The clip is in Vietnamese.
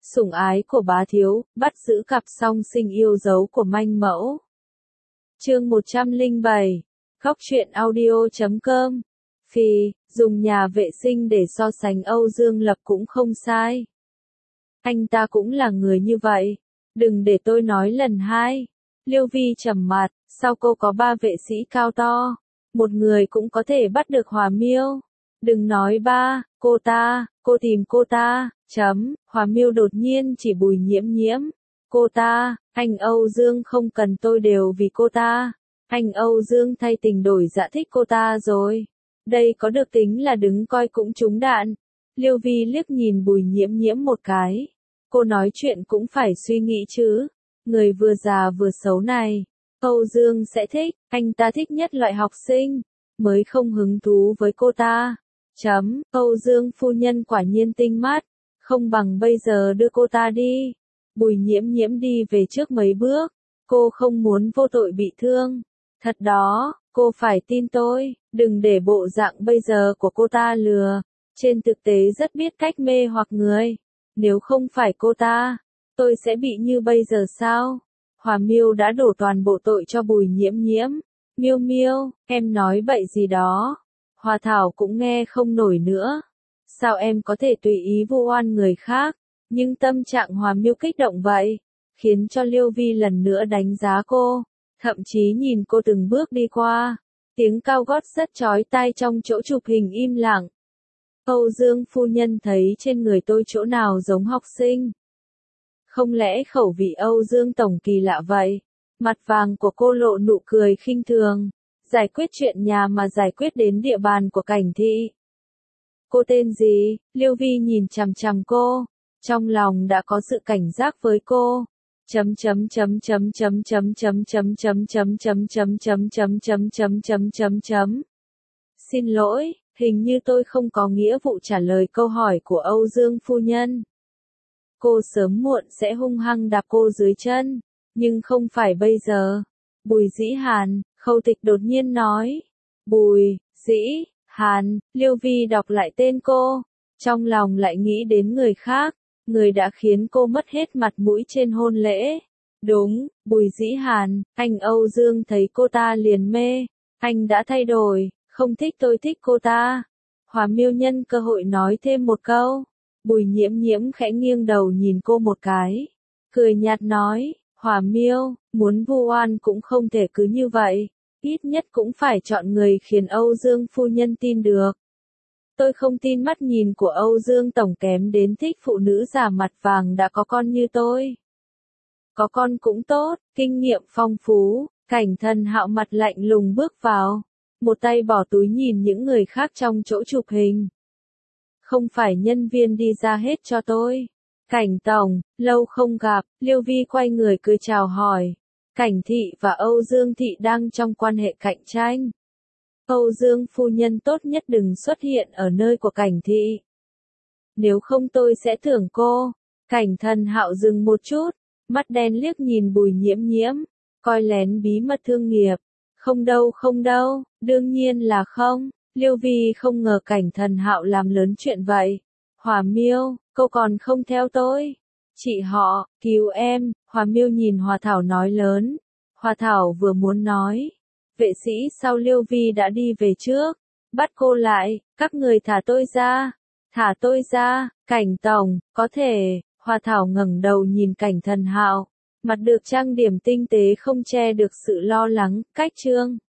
Sủng ái của bá thiếu, bắt giữ cặp song sinh yêu dấu của manh mẫu. Chương 107. Góc truyện audio.com. Phì, dùng nhà vệ sinh để so sánh Âu Dương Lập cũng không sai. Anh ta cũng là người như vậy. Đừng để tôi nói lần hai. Liêu Vi trầm mặt, sao cô có ba vệ sĩ cao to? Một người cũng có thể bắt được Hòa Miêu. Đừng nói ba, cô tìm cô ta, Hòa Miêu đột nhiên chỉ Bùi Nhiễm Nhiễm. Cô ta, anh Âu Dương không cần tôi đều vì cô ta. Anh Âu Dương thay tình đổi dạ thích cô ta rồi. Đây có được tính là đứng coi cũng trúng đạn. Liêu Vi liếc nhìn Bùi Nhiễm Nhiễm một cái. Cô nói chuyện cũng phải suy nghĩ chứ. Người vừa già vừa xấu này, Âu Dương sẽ thích, anh ta thích nhất loại học sinh, mới không hứng thú với cô ta. Âu Dương phu nhân quả nhiên tinh mắt, không bằng bây giờ đưa cô ta đi. Bùi Nhiễm Nhiễm đi về trước mấy bước, cô không muốn vô tội bị thương. Thật đó, cô phải tin tôi, đừng để bộ dạng bây giờ của cô ta lừa. Trên thực tế rất biết cách mê hoặc người. Nếu không phải cô ta, tôi sẽ bị như bây giờ sao? Hòa Miêu đã đổ toàn bộ tội cho Bùi Nhiễm Nhiễm. Miêu Miêu, em nói bậy gì đó? Hòa Thảo cũng nghe không nổi nữa. Sao em có thể tùy ý vu oan người khác? Nhưng tâm trạng Hòa Miêu kích động vậy, khiến cho Liêu Vi lần nữa đánh giá cô, thậm chí nhìn cô từng bước đi qua. Tiếng cao gót rất chói tai trong chỗ chụp hình im lặng. Âu Dương phu nhân thấy trên người tôi chỗ nào giống học sinh? Không lẽ khẩu vị Âu Dương tổng kỳ lạ vậy? Mặt vàng của cô lộ nụ cười khinh thường. Giải quyết chuyện nhà mà giải quyết đến địa bàn của Cảnh Thị. Cô tên gì? Liêu Vi nhìn chằm chằm cô, trong lòng đã có sự cảnh giác với cô. Xin lỗi, hình như tôi không có nghĩa vụ trả lời câu hỏi của Âu Dương phu nhân. Cô sớm muộn sẽ hung hăng đạp cô dưới chân, nhưng không phải bây giờ. Bùi Dĩ Hàn, Khâu Tịch đột nhiên nói. Bùi Dĩ Hàn, Liêu Vi đọc lại tên cô, trong lòng lại nghĩ đến người khác, người đã khiến cô mất hết mặt mũi trên hôn lễ. Đúng, Bùi Dĩ Hàn, anh Âu Dương thấy cô ta liền mê, anh đã thay đổi, không thích tôi thích cô ta. Hòa Miêu nhân cơ hội nói thêm một câu. Bùi Nhiễm Nhiễm khẽ nghiêng đầu nhìn cô một cái, cười nhạt nói, Hòa Miêu, muốn vu oan cũng không thể cứ như vậy, ít nhất cũng phải chọn người khiến Âu Dương phu nhân tin được. Tôi không tin mắt nhìn của Âu Dương tổng kém đến thích phụ nữ già mặt vàng đã có con như tôi. Có con cũng tốt, kinh nghiệm phong phú. Cảnh Thần Hạo mặt lạnh lùng bước vào, một tay bỏ túi nhìn những người khác trong chỗ chụp hình. Không phải nhân viên đi ra hết cho tôi. Cảnh tổng, lâu không gặp. Liêu Vi quay người cười chào hỏi. Cảnh Thị và Âu Dương Thị đang trong quan hệ cạnh tranh. Âu Dương phu nhân tốt nhất đừng xuất hiện ở nơi của Cảnh Thị. Nếu không tôi sẽ thưởng cô. Cảnh Thần Hạo dừng một chút, mắt đen liếc nhìn Bùi Nhiễm Nhiễm, coi lén bí mật thương nghiệp. Không đâu, đương nhiên là không. Liêu Vi không ngờ Cảnh Thần Hạo làm lớn chuyện vậy. Hòa Miêu, cô còn không theo tôi. Chị họ, cứu em. Hòa Miêu nhìn Hòa Thảo nói lớn. Hòa Thảo vừa muốn nói, vệ sĩ sau Liêu Vi đã đi về trước, bắt cô lại, các người thả tôi ra. Thả tôi ra, Cảnh tổng, có thể. Hòa Thảo ngẩng đầu nhìn Cảnh Thần Hạo, mặt được trang điểm tinh tế không che được sự lo lắng. Cách chương